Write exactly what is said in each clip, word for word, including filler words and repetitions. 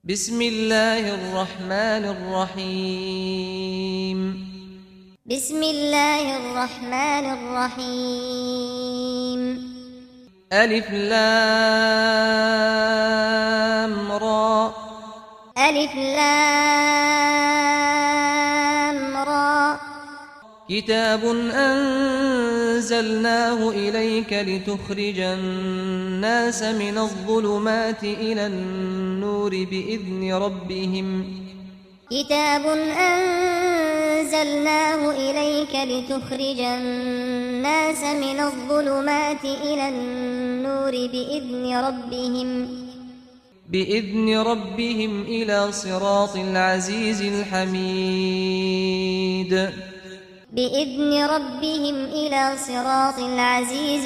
بسم الله الرحمن الرحيم بسم الله الرحمن الرحيم ألف لام را ألف لام را كتاب أنزلناه إليك لتخرج الناس من الظلمات إلى النور بإذن ربهم كتاب أنزلناه إليك لتخرج الناس من الظلمات إلى النور بإذن ربهم بإذن ربهم إلى صراط العزيز الحميد بإذن ربهم إلى صراط العزيز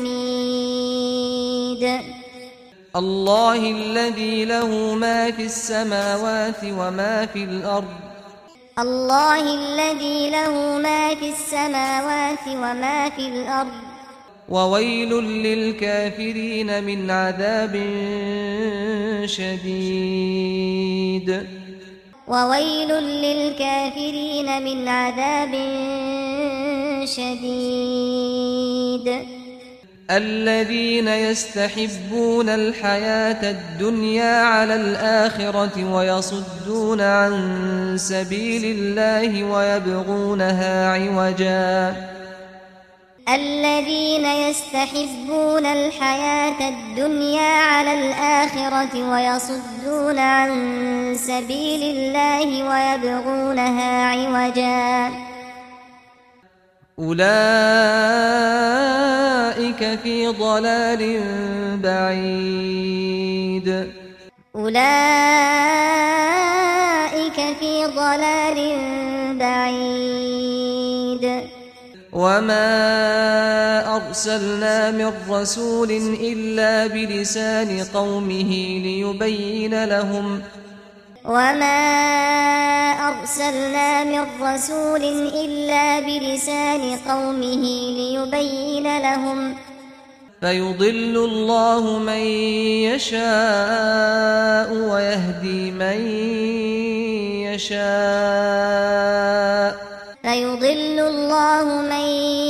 الحميد الله الذي له ما في السماوات وما في الأرض الله الذي له ما في السماوات وما في الأرض وويل للكافرين من عذاب شديد وويل للكافرين من عذاب شديد الذين يستحبون الحياة الدنيا على الآخرة ويصدون عن سبيل الله ويبغونها عوجا الذين يستحبون الحياة الدنيا على الآخرة ويصدون عن سبيل الله ويبغونها عوجا أولئك في ضلال بعيد أولئك في ضلال بعيد وما أرسلنا من رسول إلا بلسان قومه ليبين لهم وما أرسلنا من رسول إلا بلسان قومه ليبين لهم فيضل الله من يشاء ويهدي من يشاء فيضل الله من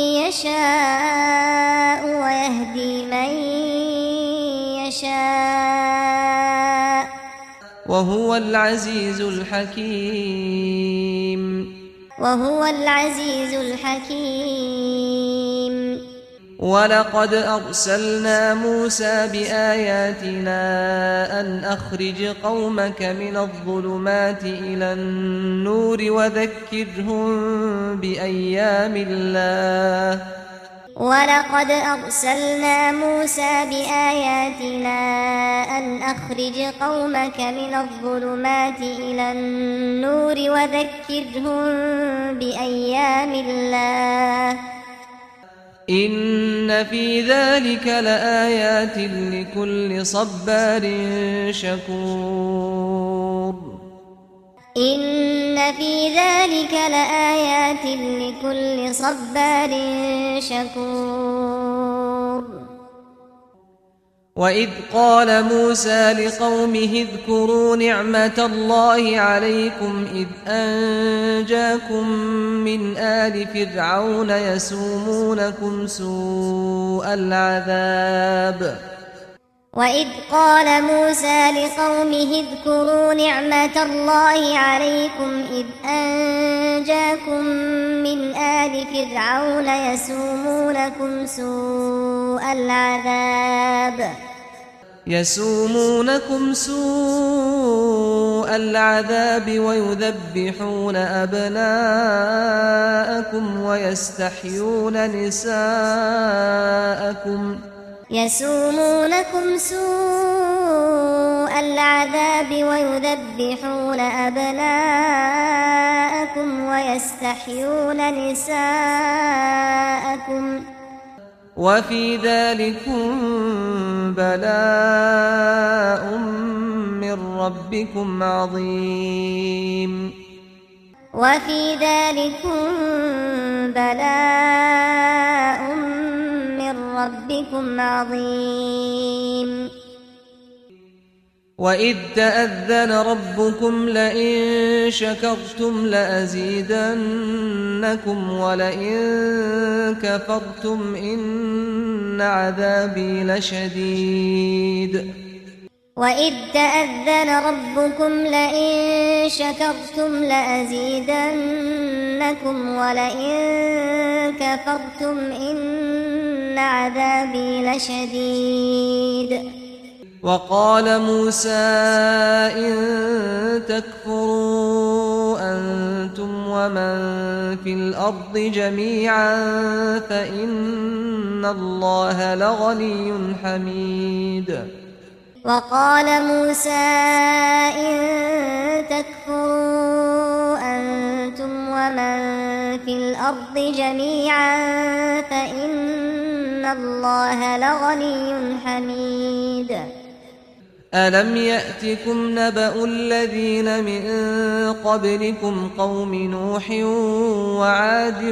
يشاء ويهدي من يشاء وهو العزيز الحكيم وهو العزيز الحكيم ولقد أرسلنا موسى بآياتنا أن أخرج قومك من الظلمات إلى النور وذكرهم بأيام الله ولقد أرسلنا موسى بآياتنا أن أخرج قومك من الظلمات إلى النور وذكرهم بأيام الله إن في ذلك لآيات لكل صبار شكور إن في ذلك لآيات لكل صبار شكور وإذ قال موسى لقومه اذكروا نعمة الله عليكم إذ أنجاكم من آل فرعون يسومونكم سوء العذاب وإذ قال موسى لقومه اذكروا نعمة الله عليكم إذ أنجاكم من آل فرعون يسومونكم سوء العذاب يسومونكم سوء العذاب ويذبحون أبناءكم ويستحيون نساءكم يسومونكم سوء العذاب ويذبحون أبناءكم ويستحيون نساءكم وفي ذلكم بلاء من ربكم عظيم وفي ذلكم بلاء من ربكم عظيم وإذ تأذن ربكم لئن شكرتم لأزيدنكم ولئن كفرتم إن عذابي لشديد وإذ تأذن ربكم لئن شكرتم لأزيدنكم ولئن كفرتم إن عذابي لشديد وقال موسى إن تكفروا أنتم ومن في الأرض جميعا فإن الله لغني حميد وقال موسى إن تكفروا أنتم ومن في الأرض جميعا فإن الله لغني حميد ألم يأتكم نبأ الذين من قبلكم قوم نوح وعاد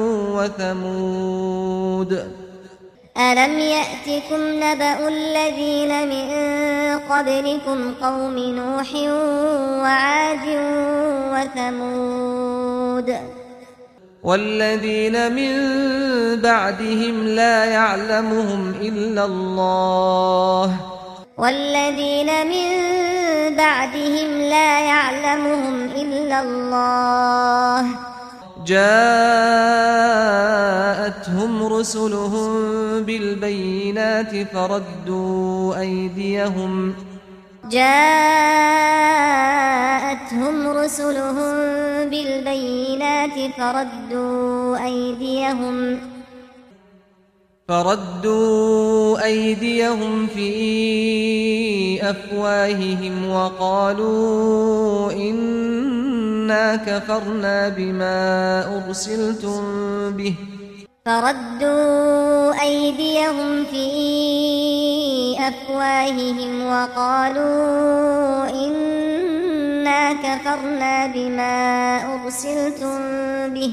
وثمود ألم يأتكم نبأ الذين من قبلكم قوم نوح وعاد وثمود والذين من بعدهم لا يعلمهم إلا الله والذين من بعدهم لا يعلمهم إلا الله جاءتهم رسلهم بالبينات فردوا أيديهم جاءتهم رسلهم بالبينات فردوا أيديهم فردوا أيديهم في أفواههم وقالوا إنا كفرنا بما أرسلتم به فردوا أيديهم في أفواههم وقالوا إنا كفرنا بما أرسلتم به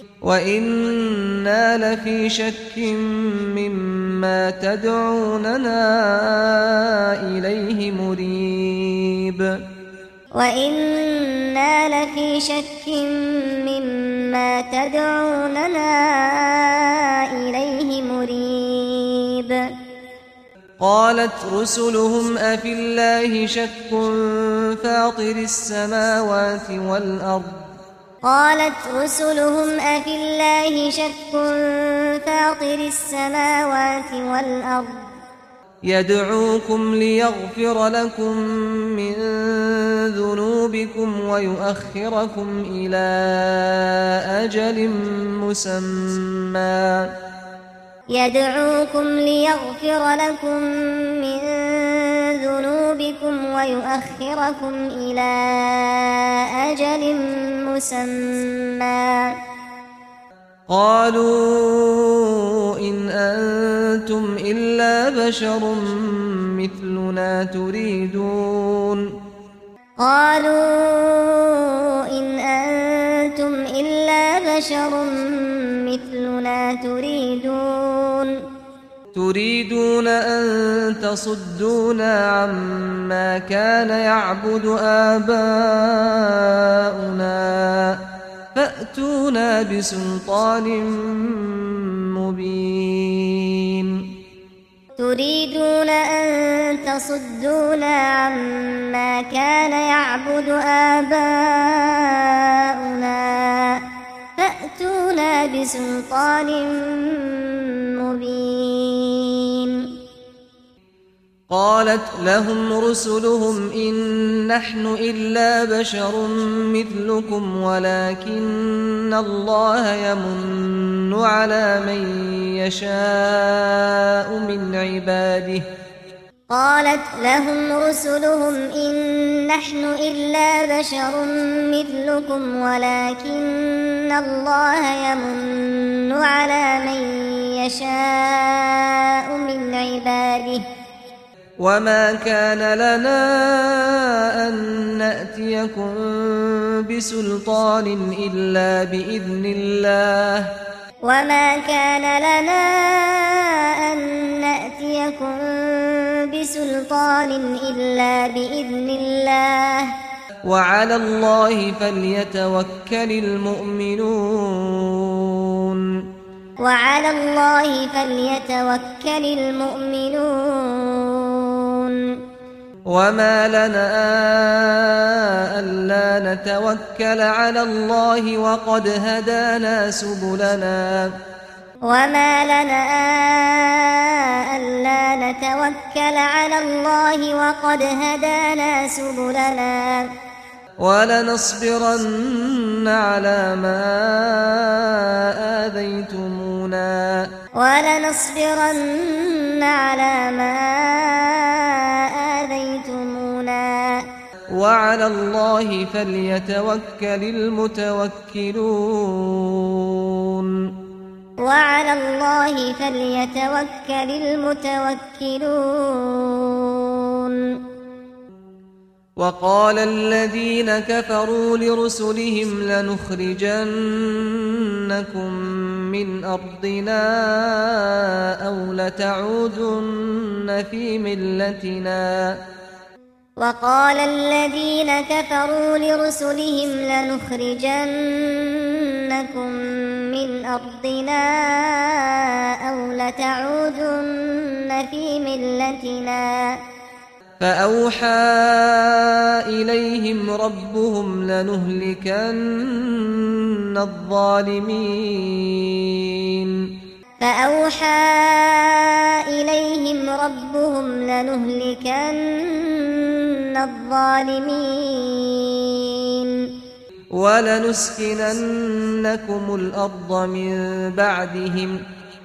وإنا لفي شك مما تدعوننا إليه مريب وإنا لفي شك مما تدعوننا إليه مريب قالت رسلهم أفي الله شك فاطر السماوات والأرض قالت رسلهم أفي الله شك فاطر السماوات والأرض يدعوكم ليغفر لكم من ذنوبكم ويؤخركم إلى أجل مسمى يدعوكم ليغفر لكم من ذنوبكم ويؤخركم إلى أجل مسمى قالوا إن أنتم إلا بشر مثلنا تريدون قالوا إن أنتم إلا بشر مثلنا تريدون تريدون أن تصدونا عما كان يعبد آباؤنا فأتونا بسلطان مبين تريدون أن تصدونا عما كان يعبد آباؤنا فأتونا بسلطان مبين قالت لهم رسلهم إن نحن إلا بشر مثلكم ولكن الله يمن على من يشاء من عباده قالت لهم رسلهم إن نحن إلا بشر مثلكم ولكن الله يمن على من يشاء من عباده وما كان لنا أن نأتيكم بسلطان إلا بإذن الله وما كان لنا أن نأتيكم بسلطان إلا بإذن الله وعلى الله فليتوكل المؤمنون وعلى الله فليتوكل المؤمنون وما لنا ألا نتوكل على الله وقد هدانا سبلنا وما لنا ألا نتوكل على الله وقد هدانا سبلنا ولنصبرن على ما آذيتمونا ولنصبرن على ما آذيتمونا وعلى الله فليتوكل المتوكلون وعلى الله فليتوكل المتوكلون وقال الذين كفروا لرسلهم لنخرجنكم من أرضنا أو لتعودن في ملتنا وقال الذين كفروا لرسلهم لنخرجنكم من أرضنا أو لتعودن في ملتنا فأوحى إليهم ربهم لنهلكن الظالمين فأوحى إليهم ربهم لنهلكن الظالمين ولنسكننكم الأرض من بعدهم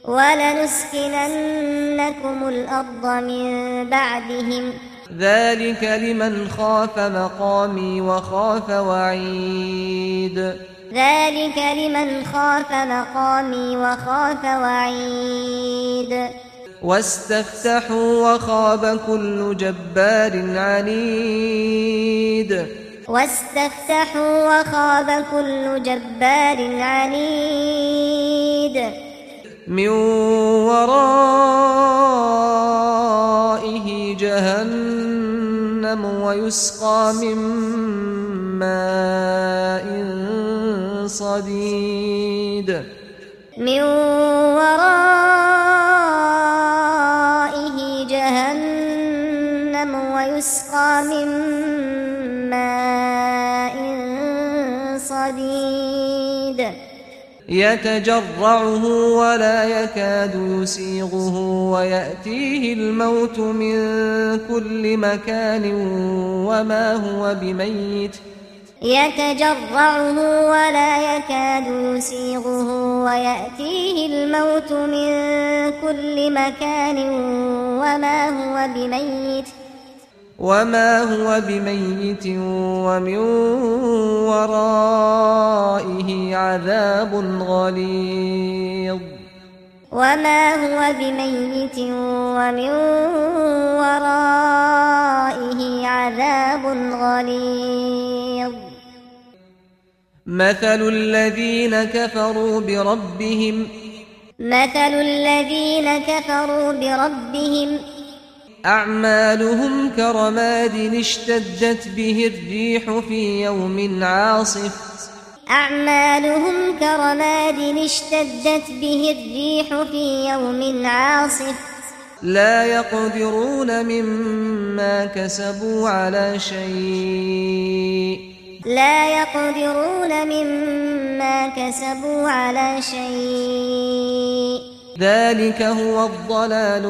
ولنسكننكم الأرض من بعدهم ذلك لمن خاف مقامي وخاف وعيد ذلك لمن خاف مقامي وخاف وعيد واستفتحوا وخاب كل جبار عنيد واستفتحوا وخاب كل جبار عنيد من ورائه جهنم ويسقى من ماء صديد من ورائه جهنم ويسقى من ماء صديد يتجرعه ولا يكاد يسيغه ويأتيه الموت من كل مكان وما هو بميت يتجرعه ولا يكاد يسيغه ويأتيه الموت من كل مكان وما هو بميت وما هو بميت ومن ورائه عذاب غليظ وما هو بميت ومن ورائه عذاب غليظ مثل الذين كفروا بربهم مثل الذين كفروا بربهم أعمالهم كرماد اشتدت به الريح في يوم عاصف أعمالهم كرماد اشتدت به الريح في يوم عاصف لا يقدرون مما كسبوا على شيء لا يقدرون مما كسبوا على شيء ذلك هو الضلال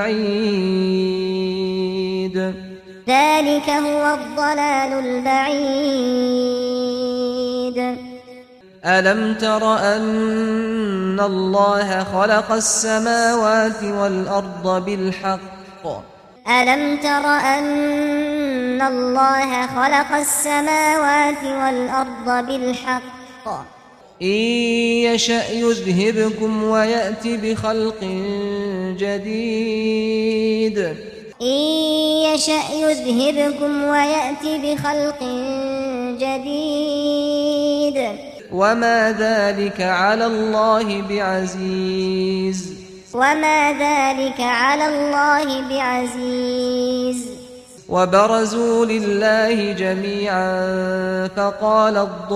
البعيد ذلك هو الضلال البعيد ألم تر أن الله خلق السماوات والأرض بالحق ألم تر أن الله خلق السماوات والأرض بالحق إن يشأ يذهبكم ويأتي بخلق جديد إن يشأ يذهبكم ويأتي بخلق جديد وما ذلك على الله بعزيز وما ذلك على الله بعزيز وبرزوا لله جميعا فقال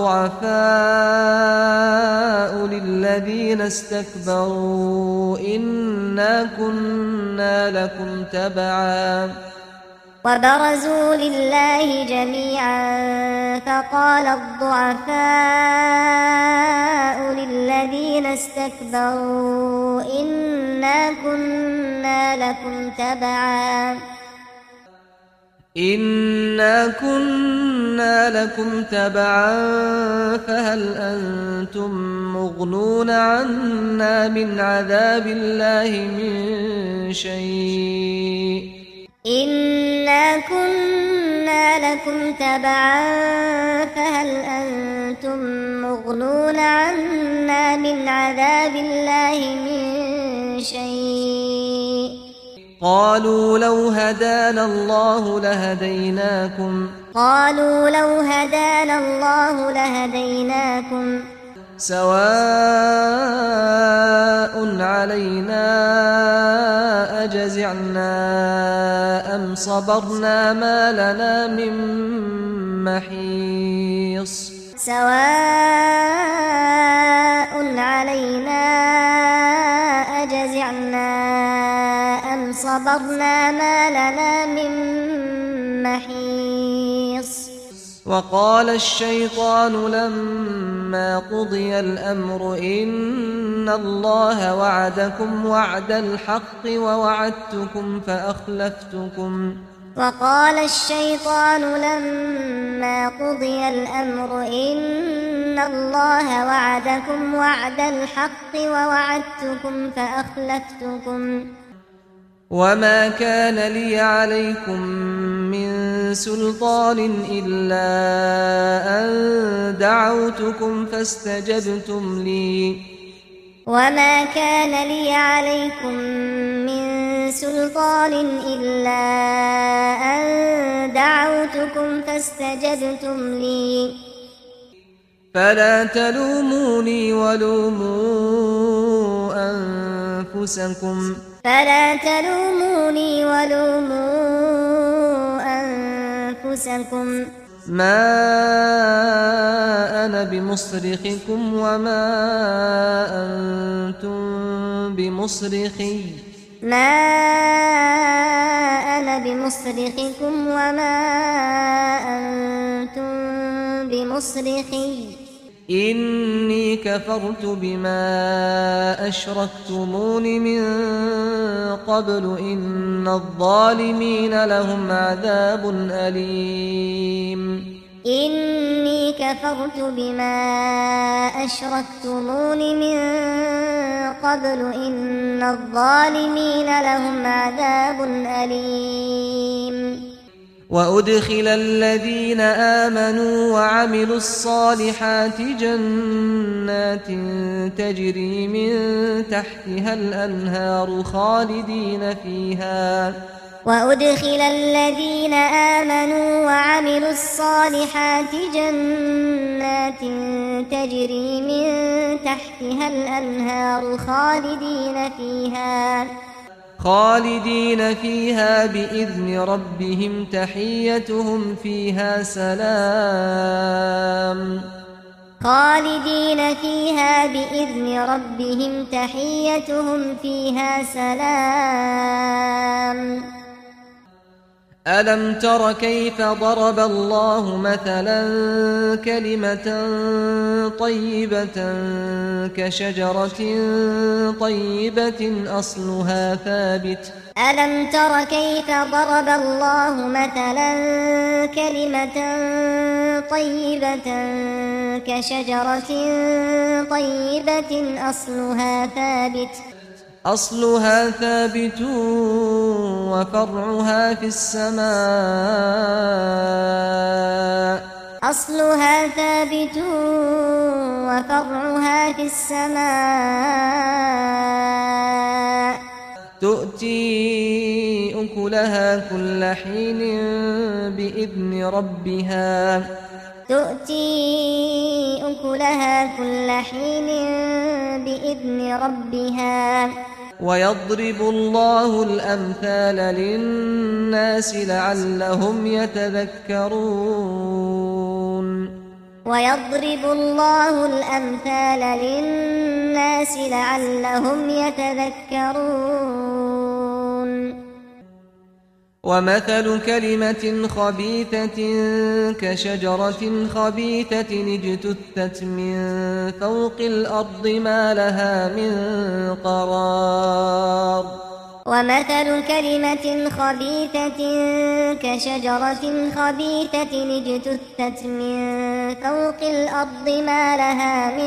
الضعفاء للذين استكبروا إنا كنا لكم تبعا وبرزوا لله جميعا فقال الضعفاء للذين استكبروا إنا كنا لكم تبعا إنا كنا لكم تبعا فهل أنتم مغنون عنا من عذاب الله من شيء إنا كنا لكم تبعا فهل أنتم مغنون عنا من عذاب الله من شيء قالوا لو هدانا الله لهديناكم قالوا لو هدانا الله لهديناكم سواء علينا أجزعنا أم صبرنا ما لنا من محيص سواء علينا أجزعنا أم صبرنا ما لنا من محيص وقال الشيطان لما قضي الأمر إن الله وعدكم وعد الحق ووعدتكم فأخلفتكم وقال الشيطان لما قضي الأمر إن الله وعدكم وعد الحق ووعدتكم فأخلفتكم وما كان لي عليكم من سلطان إلا أن دعوتكم فاستجبتم لي وما كان لي عليكم من سلطان إلا أن دعوتكم فاستجبتم لي فلا تلوموني ولوموا أنفسكم فلا تلوموني ولوموا أنفسكم ما أنا بمصرخكم وما أنتم بمصرخي ما أنا بمصرخكم وما أنتم بمصرخي إني كفرت بما أشركتمون من قبل إن الظالمين لهم عذاب أليم إني كفرت بما أشركتمون من قبل إن الظالمين لهم عذاب أليم وأدخل الذين آمنوا وعملوا الصالحات جنات تجري من تحتها الأنهار خالدين فيها وأدخل الذين آمنوا وعملوا الصالحات جنات تجري من تحتها الأنهار خالدين فيها خالدين فيها بإذن ربهم تحيتهم فيها سلام خالدين فيها بإذن ربهم تحيتهم فيها سلام ألم تر كيف ضرب الله مثلا كلمة طيبة كشجرة طيبة أصلها ثابت ألم تر كيف ضرب الله مثلا كلمة طيبة كشجرة طيبة أصلها ثابت أصلها ثابت وفرعها في السماء أصلها ثابت وفرعها في السماء تؤتي أكلها كل حين بإذن ربها تؤتي أكلها كل حين بإذن ربها ويضرب الله الأمثال للناس لعلهم يتذكرون ويضرب الله الأمثال للناس لعلهم يتذكرون ومثل كلمة خبيثة كشجرة خبيثة اجتثت من فوق الأرض ما لها من قرار ومثل كلمة خبيثة كشجرة خبيثة اجتثت من فوق الأرض ما لها من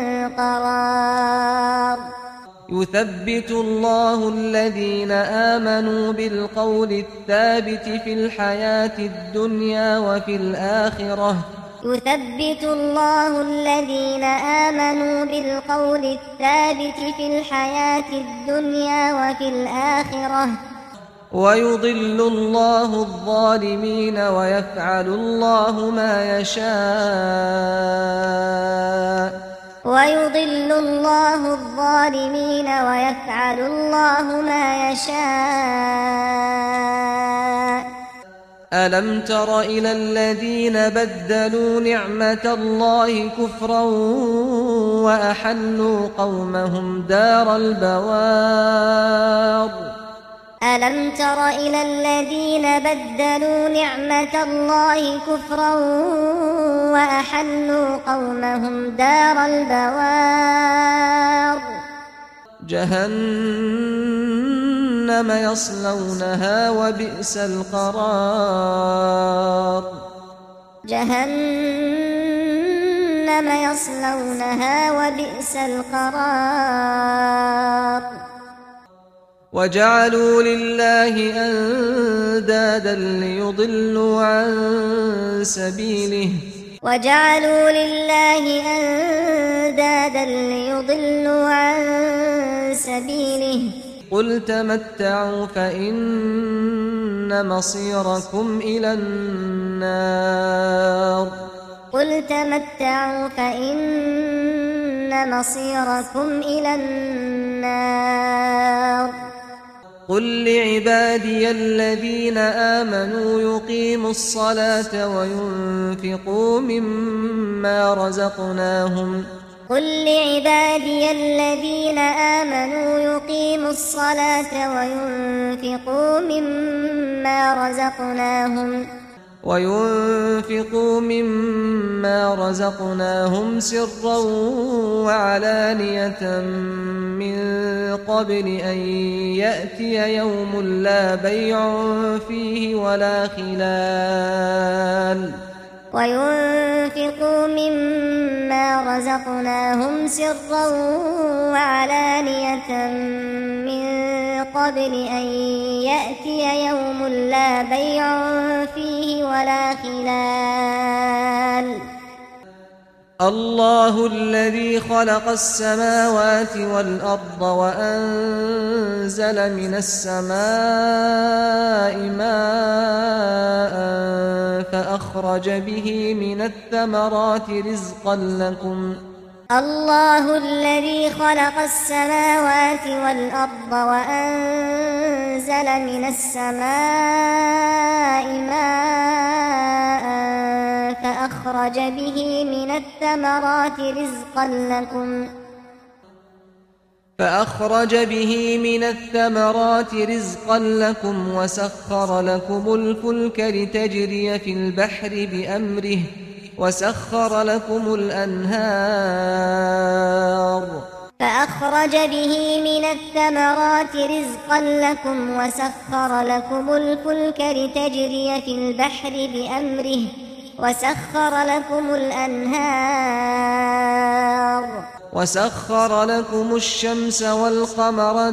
قرار يثبت الله الذين آمنوا بالقول الثابت في الحياة الدنيا وفي الآخرة يثبت الله الذين آمنوا بالقول الثابت في الحياة الدنيا وفي الآخرة ويضل الله الظالمين ويفعل الله ما يشاء ويضل الله الظالمين ويفعل الله ما يشاء ألم تر إلى الذين بدلوا نعمة الله كفرا وأحلوا قومهم دار البوار ألم تر إلى الذين بدلوا نعمة الله كفرا وأحلوا قومهم دار البوار جهنم يصلونها وبئس القرار جهنم يصلونها وبئس القرار وجعلوا لله أندادا ليضلوا عن سبيله وجعلوا لله أندادا ليضلوا عن سبيله قل تمتعوا فإن مصيركم إلى النار قل تمتعوا فإن مصيركم إلى النار قل لعبادي الذين آمنوا يقيموا الصلاة وينفقوا مما رزقناهم قل لعبادي الذين آمنوا يقيموا الصلاة وينفقوا مما رزقناهم وينفقوا مما رزقناهم سرا وعلانية من قبل أن يأتي يوم لا بيع فيه ولا خلال وينفقوا مما رزقناهم سرا وعلانية من قبل أن يأتي يوم لا بيع فيه ولا خلال الله الذي خلق السماوات والأرض وأنزل من السماء ماء فأخرج به من الثمرات رزقا لكم الله الذي خلق السماوات والأرض وأنزل من السماء ماء فأخرج به من الثمرات رزقا لكم فأخرج به من الثمرات رزقا لكم وسخر لكم الفلك لتجري في البحر بأمره وسخر لكم الأنهار فأخرج به من الثمرات رزقا لكم وسخر لكم الفلك لتجري في البحر بأمره وسخر لكم الأنهار وسخر لكم الشمس والقمر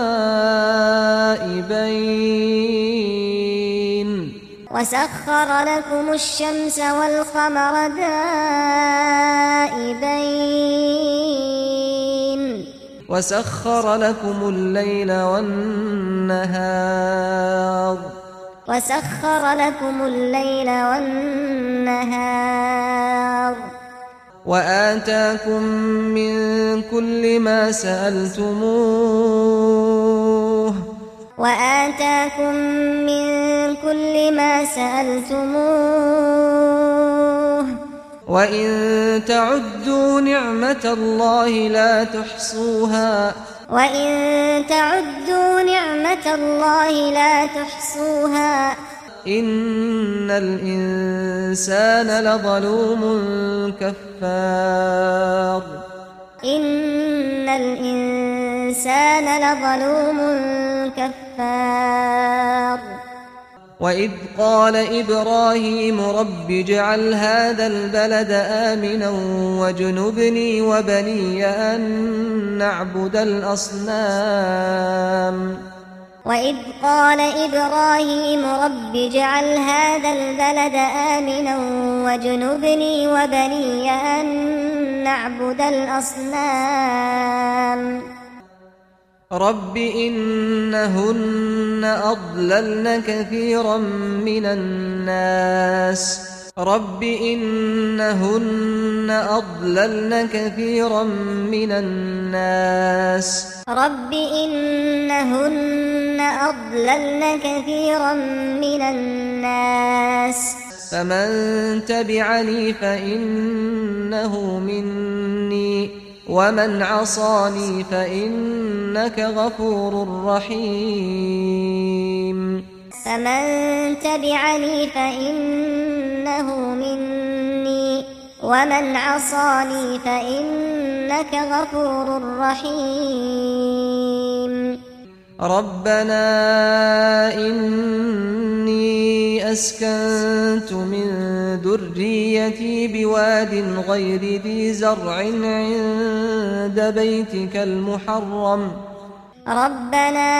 دائبين وسخر لكم الشمس والقمر دائبين وسخر لكم الليل والنهار وسخر لكم الليل والنهار وآتاكم من كل ما سألتموه وآتاكم من كل ما سألتموه وإن تعدوا نعمة الله لا تحصوها وإن تعدوا نعمة الله لا تحصوها إن الإنسان لظلوم كفار إن الإنسان لظلوم كفار وإذ قال إبراهيم رب اجعل هذا البلد آمنا واجنبني وبني أن نعبد الأصنام وإذ قال إبراهيم رب اجعل هذا البلد آمنا واجنبني وبني أن نعبد الأصنام رب إنهن أضللن كثيرا من الناس رب إنهن أضللن كثيرا من الناس رب إنهن أضللن كثيرا من الناس فمن تبعني فإنه مني ومن عصاني فإنك غفور رحيم فمن تبعني فإنه مني ومن عصاني فإنك غفور رحيم ربنا إني أسكنت من ذريتي بواد غير ذي زرع عند بيتك المحرم ربنا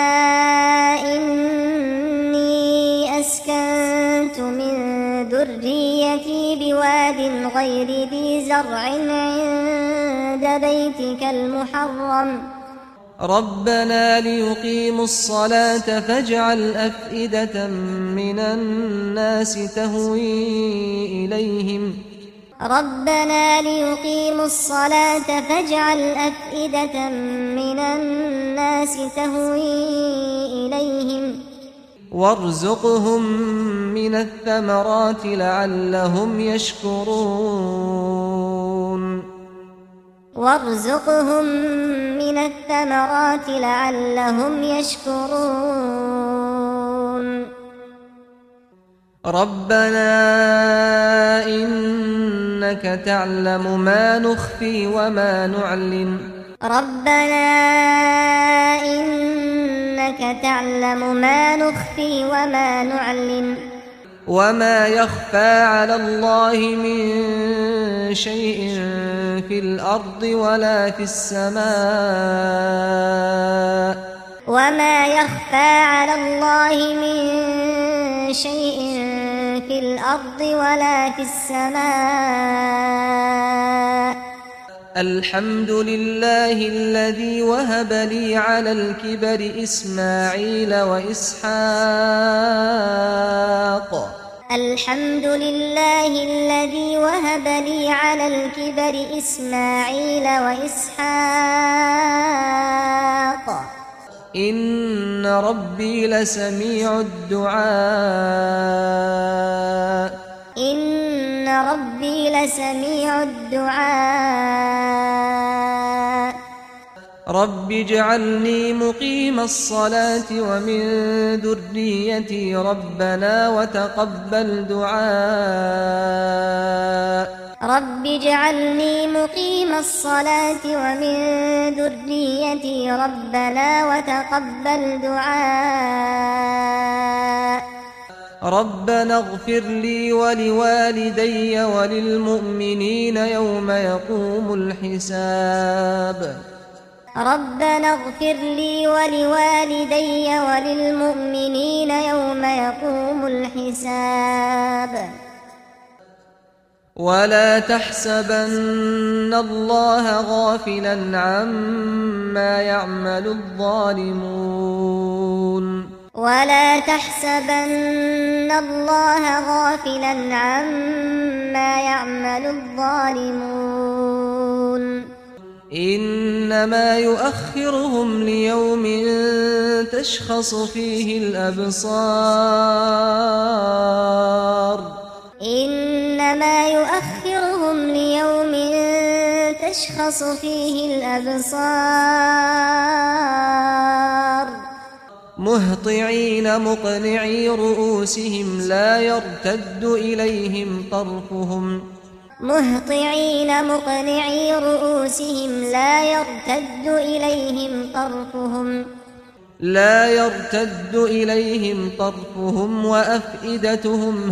إني أسكنت من ذريتي بواد غير ذي زرع عند بيتك المحرم ربنا ليقيموا الصلاة فاجعل أفئدة من الناس تهوي إليهم ربنا ليقيموا الصلاة فاجعل أفئدة من الناس تهوي إليهم وارزقهم من الثمرات لعلهم يشكرون وارزقهم من الثمرات لعلهم يشكرون ربنا إنك تعلم ما نخفي وما نعلن ربنا إنك تعلم ما نخفي وما نعلن وما يخفى على الله من شيء في الأرض ولا في السماء وما يخفى على الله من شيء في الأرض ولا في السماء الحمد لله الذي وهب لي على الكبر إسماعيل وإسحاق الحمد لله الذي وهب لي على الكبر إسماعيل وإسحاق إن ربي لسميع الدعاء إن ربي لسميع الدعاء رب اجعلني مقيم الصلاة ومن ذريتي ربنا وتقبل دعاء رب اجعلني مقيم الصلاة ومن ذريتي ربنا وتقبل دعاء ربنا اغفر لي ولوالدي وللمؤمنين يوم يقوم الحساب ربنا اغفر لي ولوالدي وللمؤمنين يوم يقوم الحساب ولا تحسبن الله غافلا عما يعمل الظالمون ولا تحسبن الله غافلا عما يعمل الظالمون إنما يؤخرهم ليوم تشخص فيه الأبصار إنما يؤخرهم ليوم تشخص فيه الأبصار مهطعين مقنعي رؤوسهم لا يرتد إليهم طرفهم مهطعين مقنعي رؤوسهم لا يرتد إليهم طرفهم لا يرتد إليهم طرفهم وأفئدتهم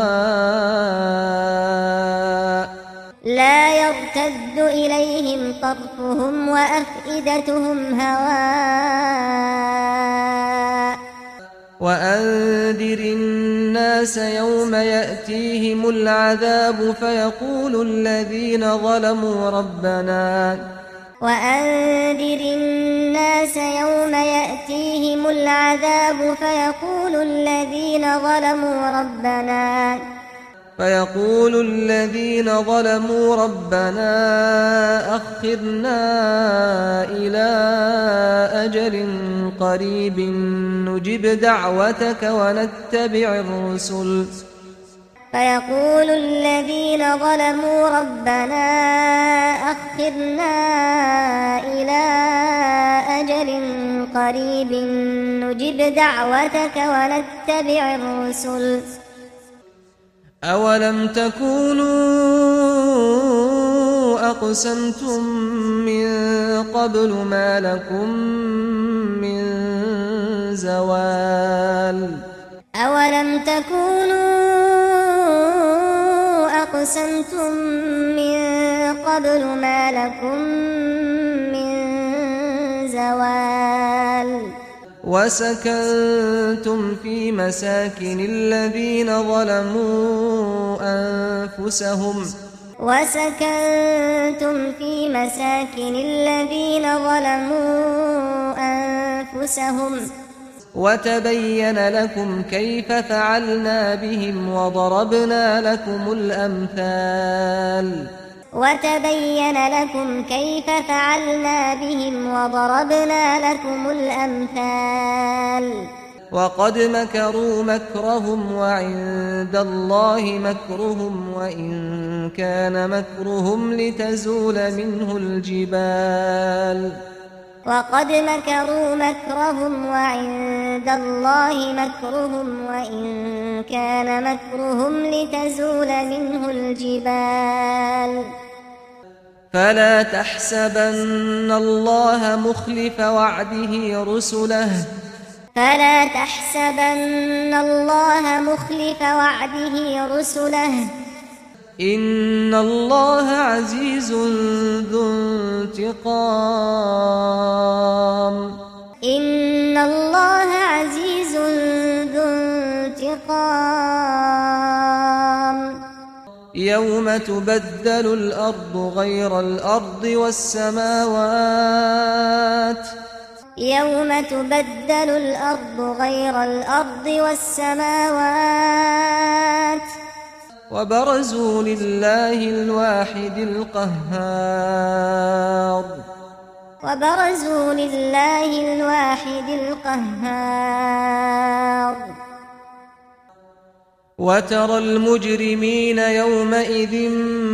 هواء لا يرتد إليهم طرفهم وأفئدتهم هواء وأنذر الناس يوم يأتيهم العذاب فيقول الذين ظلموا ربنا وأنذر الناس يوم يأتيهم العذاب فيقول الذين ظلموا ربنا فيقول الذين ظلموا ربنا أخرنا إلى أجل قريب نجب دعوتك ونتبع الرسل فيقول الذين ظلموا ربنا أخرنا إلى أجل قريب نجب دعوتك ونتبع الرسل أولم تكونوا أقسمتم من قبل ما لكم من زوال أولم تكونوا أقسمتم من قبل ما لكم من زوال وسكنتم في مساكن الذين ظلموا أنفسهم وسكنتم في مساكن الذين ظلموا أنفسهم وتبين لكم كيف فعلنا بهم وضربنا لكم الأمثال وتبين لكم كيف فعلنا بهم وضربنا لكم الأمثال وقد مكروا مكرهم وعند الله مكرهم وإن كان مكرهم لتزول منه الجبال وقد مكروا مكرهم وعند الله مكرهم وإن كان مكرهم لتزول منه الجبال فلا تحسبن الله مخلف وعده رسله فلا تحسبن الله مخلف وعده رسله إن الله عزيز ذو انتقام إن الله عزيز ذو انتقام يوم تبدل الأرض غير الأرض والسماوات يوم تبدل الأرض غير الأرض والسماوات وبرزوا لله الواحد القهار وبرزوا لله الواحد القهار وترى المجرمين يومئذ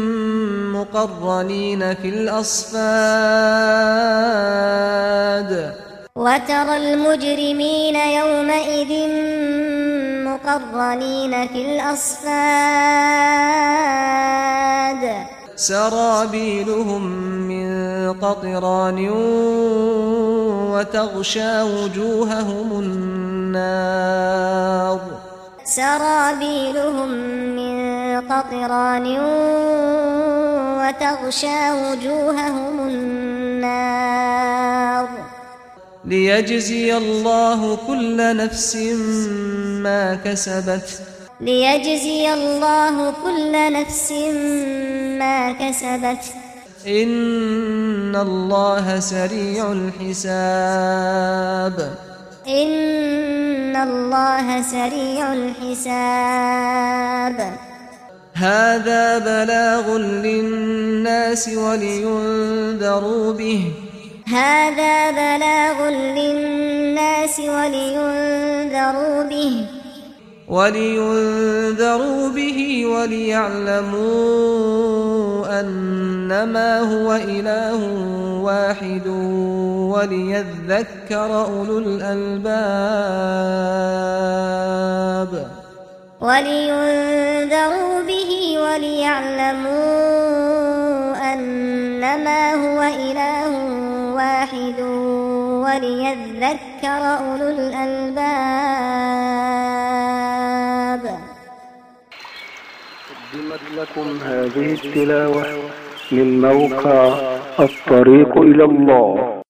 مقرنين في الأصفاد وترى المجرمين يومئذ مقرنين في الأصفاد سرابيلهم من قطران وتغشى وجوههم النار سرابيلهم من قطران وتغشى وجوههم النار ليجزي الله كل نفس ما كسبت ليجزي الله كل نفس ما كسبت إن الله سريع الحساب إن الله سريع الحساب هذا بلاغ للناس ولينذروا به هذا بلاغ للناس ولينذروا به ولينذروا به وليعلموا أنما هو إله واحد وليذكر أولو الألباب ولينذروا به وليعلموا أنما هو إله واحد وليذكر أولو الألباب. قدمت لكم هذه التلاوة من موقع الطريق إلى الله.